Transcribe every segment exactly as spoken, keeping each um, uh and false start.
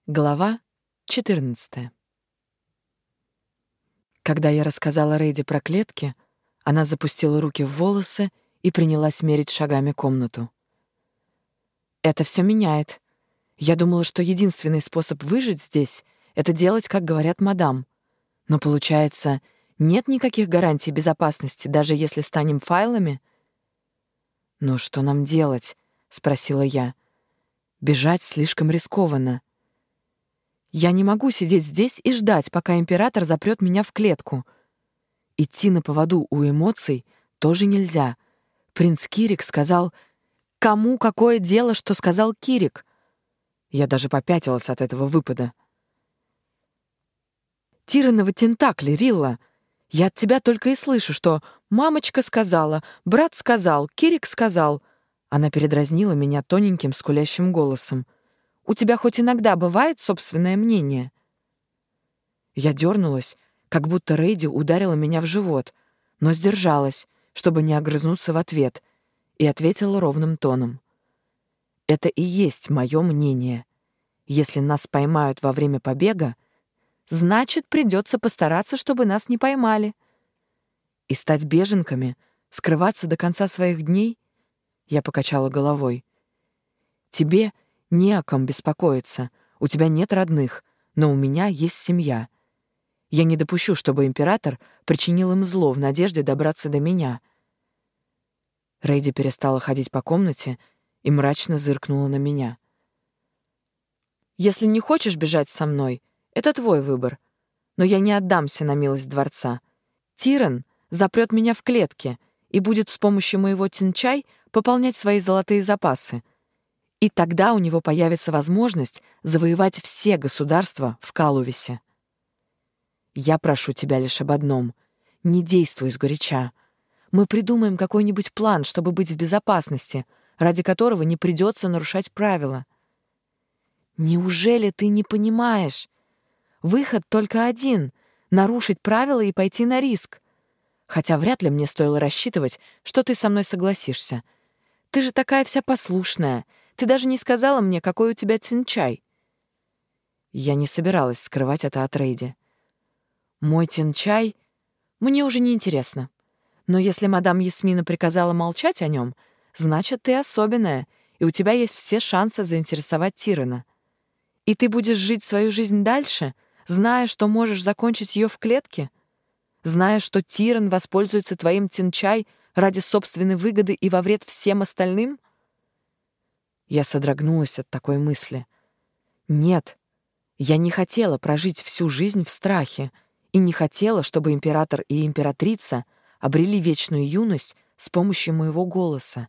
Глава четырнадцатая. Когда я рассказала Рейди про клетки, она запустила руки в волосы и принялась мерить шагами комнату. «Это все меняет. Я думала, что единственный способ выжить здесь — это делать, как говорят мадам. Но, получается, нет никаких гарантий безопасности, даже если станем файлами?» «Ну что нам делать?» — спросила я. «Бежать слишком рискованно. Я не могу сидеть здесь и ждать, пока император запрет меня в клетку. Идти на поводу у эмоций тоже нельзя. Принц Кирик сказал... Кому какое дело, что сказал Кирик?» Я даже попятилась от этого выпада. «Тирановы тентакли, Рилла. Я от тебя только и слышу, что мамочка сказала, брат сказал, Кирик сказал». Она передразнила меня тоненьким скулящим голосом. «У тебя хоть иногда бывает собственное мнение?» Я дернулась, как будто Рейди ударила меня в живот, но сдержалась, чтобы не огрызнуться в ответ, и ответила ровным тоном. «Это и есть мое мнение. Если нас поймают во время побега, значит, придется постараться, чтобы нас не поймали. И стать беженками, скрываться до конца своих дней?» Я покачала головой. «Тебе не о ком беспокоиться. У тебя нет родных, но у меня есть семья. Я не допущу, чтобы император причинил им зло в надежде добраться до меня». Рейди перестала ходить по комнате и мрачно зыркнула на меня. «Если не хочешь бежать со мной, это твой выбор. Но я не отдамся на милость дворца. Тиран запрет меня в клетке и будет с помощью моего тинчай пополнять свои золотые запасы. И тогда у него появится возможность завоевать все государства в Калувисе. Я прошу тебя лишь об одном — не действуй сгоряча. Мы придумаем какой-нибудь план, чтобы быть в безопасности, ради которого не придется нарушать правила. Неужели ты не понимаешь? Выход только один — нарушить правила и пойти на риск. Хотя вряд ли мне стоило рассчитывать, что ты со мной согласишься. Ты же такая вся послушная. Ты даже не сказала мне, какой у тебя тинчай». Я не собиралась скрывать это от Рейди. «Мой тинчай мне уже не интересно. Но если мадам Ясмина приказала молчать о нем, значит, ты особенная, и у тебя есть все шансы заинтересовать Тирана. И ты будешь жить свою жизнь дальше, зная, что можешь закончить ее в клетке, зная, что Тиран воспользуется твоим тинчай ради собственной выгоды и во вред всем остальным?» Я содрогнулась от такой мысли. Нет, я не хотела прожить всю жизнь в страхе и не хотела, чтобы император и императрица обрели вечную юность с помощью моего голоса.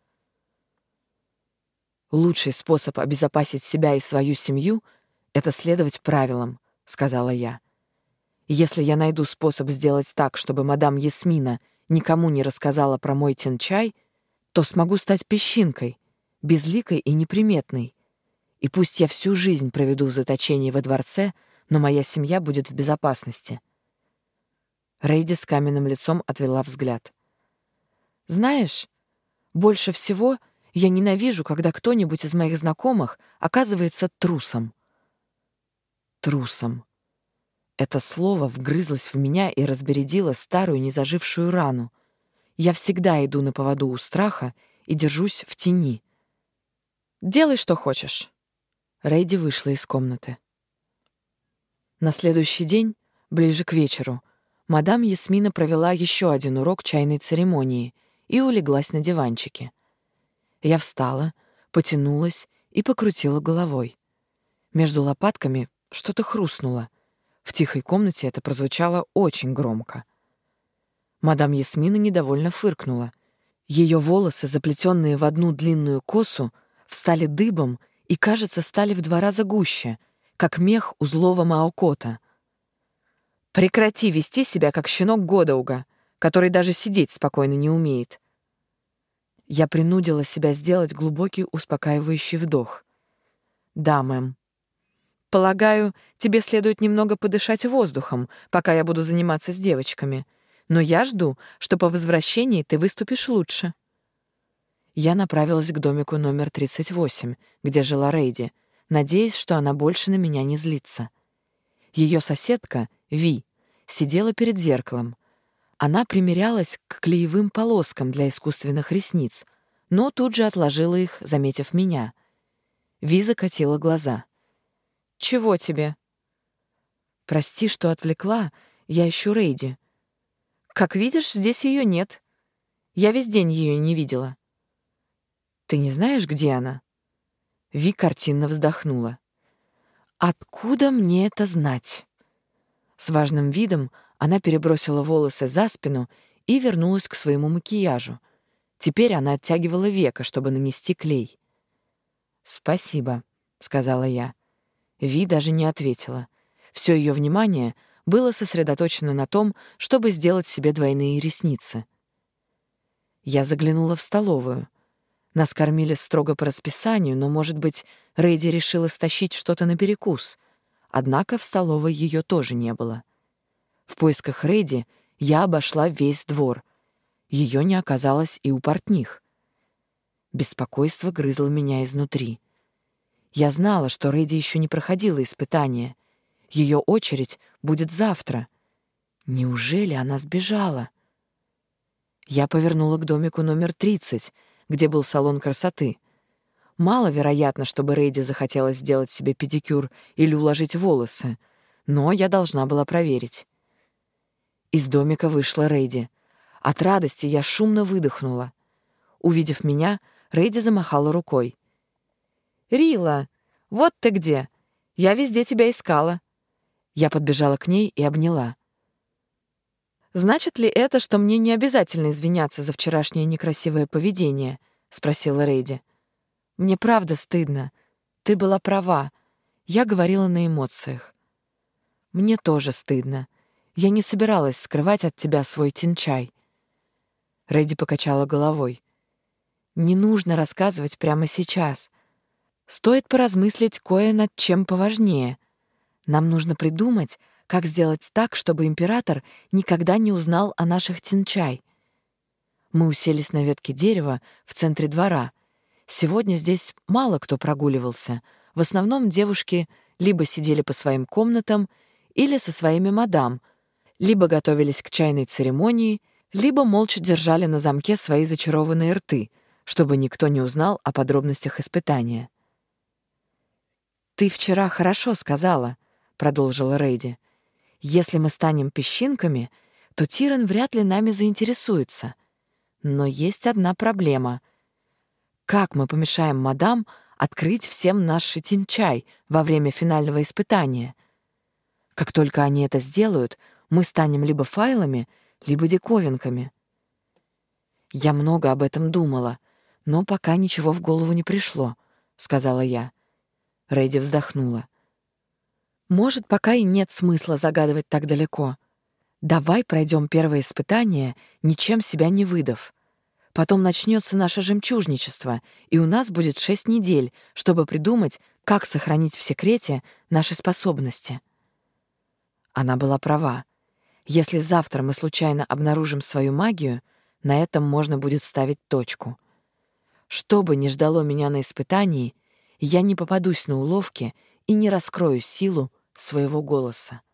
«Лучший способ обезопасить себя и свою семью — это следовать правилам», — сказала я. «Если я найду способ сделать так, чтобы мадам Ясмина никому не рассказала про мой тинчай, то смогу стать песчинкой, безликой и неприметной. И пусть я всю жизнь проведу в заточении во дворце, но моя семья будет в безопасности». Рейди с каменным лицом отвела взгляд. «Знаешь, больше всего я ненавижу, когда кто-нибудь из моих знакомых оказывается трусом». Трусом. Это слово вгрызлось в меня и разбередило старую незажившую рану. Я всегда иду на поводу у страха и держусь в тени. «Делай, что хочешь». Рейди вышла из комнаты. На следующий день, ближе к вечеру, мадам Ясмина провела еще один урок чайной церемонии и улеглась на диванчике. Я встала, потянулась и покрутила головой. Между лопатками что-то хрустнуло. В тихой комнате это прозвучало очень громко. Мадам Ясмина недовольно фыркнула. Ее волосы, заплетенные в одну длинную косу, встали дыбом и, кажется, стали в два раза гуще, как мех у злого маокота. «Прекрати вести себя, как щенок Годауга, который даже сидеть спокойно не умеет». Я принудила себя сделать глубокий успокаивающий вдох. «Да, мэм. Полагаю, тебе следует немного подышать воздухом, пока я буду заниматься с девочками. Но я жду, что по возвращении ты выступишь лучше». Я направилась к домику номер тридцать восемь, где жила Рейди, надеясь, что она больше на меня не злится. Ее соседка, Ви, сидела перед зеркалом. Она примерялась к клеевым полоскам для искусственных ресниц, но тут же отложила их, заметив меня. Ви закатила глаза. «Чего тебе?» «Прости, что отвлекла. Я ищу Рейди. Как видишь, здесь ее нет. Я весь день ее не видела». «Ты не знаешь, где она?» Ви картинно вздохнула. «Откуда мне это знать?» С важным видом она перебросила волосы за спину и вернулась к своему макияжу. Теперь она оттягивала веко, чтобы нанести клей. «Спасибо», — сказала я. Ви даже не ответила. Все ее внимание было сосредоточено на том, чтобы сделать себе двойные ресницы. Я заглянула в столовую. Нас кормили строго по расписанию, но, может быть, Рейди решила стащить что-то на перекус. Однако в столовой ее тоже не было. В поисках Рейди я обошла весь двор. Ее не оказалось и у портних. Беспокойство грызло меня изнутри. Я знала, что Рейди еще не проходила испытание. Ее очередь будет завтра. Неужели она сбежала? Я повернула к домику номер тридцать, где был салон красоты. Маловероятно, чтобы Рейди захотела сделать себе педикюр или уложить волосы, но я должна была проверить. Из домика вышла Рейди. От радости я шумно выдохнула. Увидев меня, Рейди замахала рукой. «Рила, вот ты где! Я везде тебя искала!» Я подбежала к ней и обняла. «Значит ли это, что мне не обязательно извиняться за вчерашнее некрасивое поведение?» — спросила Рейди. «Мне правда стыдно. Ты была права. Я говорила на эмоциях. Мне тоже стыдно. Я не собиралась скрывать от тебя свой тинчай». Рейди покачала головой. «Не нужно рассказывать прямо сейчас. Стоит поразмыслить кое над чем поважнее. Нам нужно придумать, как сделать так, чтобы император никогда не узнал о наших тинчай». Мы уселись на ветке дерева в центре двора. Сегодня здесь мало кто прогуливался. В основном девушки либо сидели по своим комнатам, или со своими мадам, либо готовились к чайной церемонии, либо молча держали на замке свои зачарованные рты, чтобы никто не узнал о подробностях испытания. «Ты вчера хорошо сказала», — продолжила Рейди. «Если мы станем песчинками, то Тиран вряд ли нами заинтересуется. Но есть одна проблема. Как мы помешаем мадам открыть всем наш шитинчай во время финального испытания? Как только они это сделают, мы станем либо файлами, либо диковинками». «Я много об этом думала, но пока ничего в голову не пришло», — сказала я. Рейди вздохнула. «Может, пока и нет смысла загадывать так далеко. Давай пройдем первое испытание, ничем себя не выдав. Потом начнется наше жемчужничество, и у нас будет шесть недель, чтобы придумать, как сохранить в секрете наши способности». Она была права. Если завтра мы случайно обнаружим свою магию, на этом можно будет ставить точку. Что бы ни ждало меня на испытании, я не попадусь на уловки и не раскрою силу своего голоса.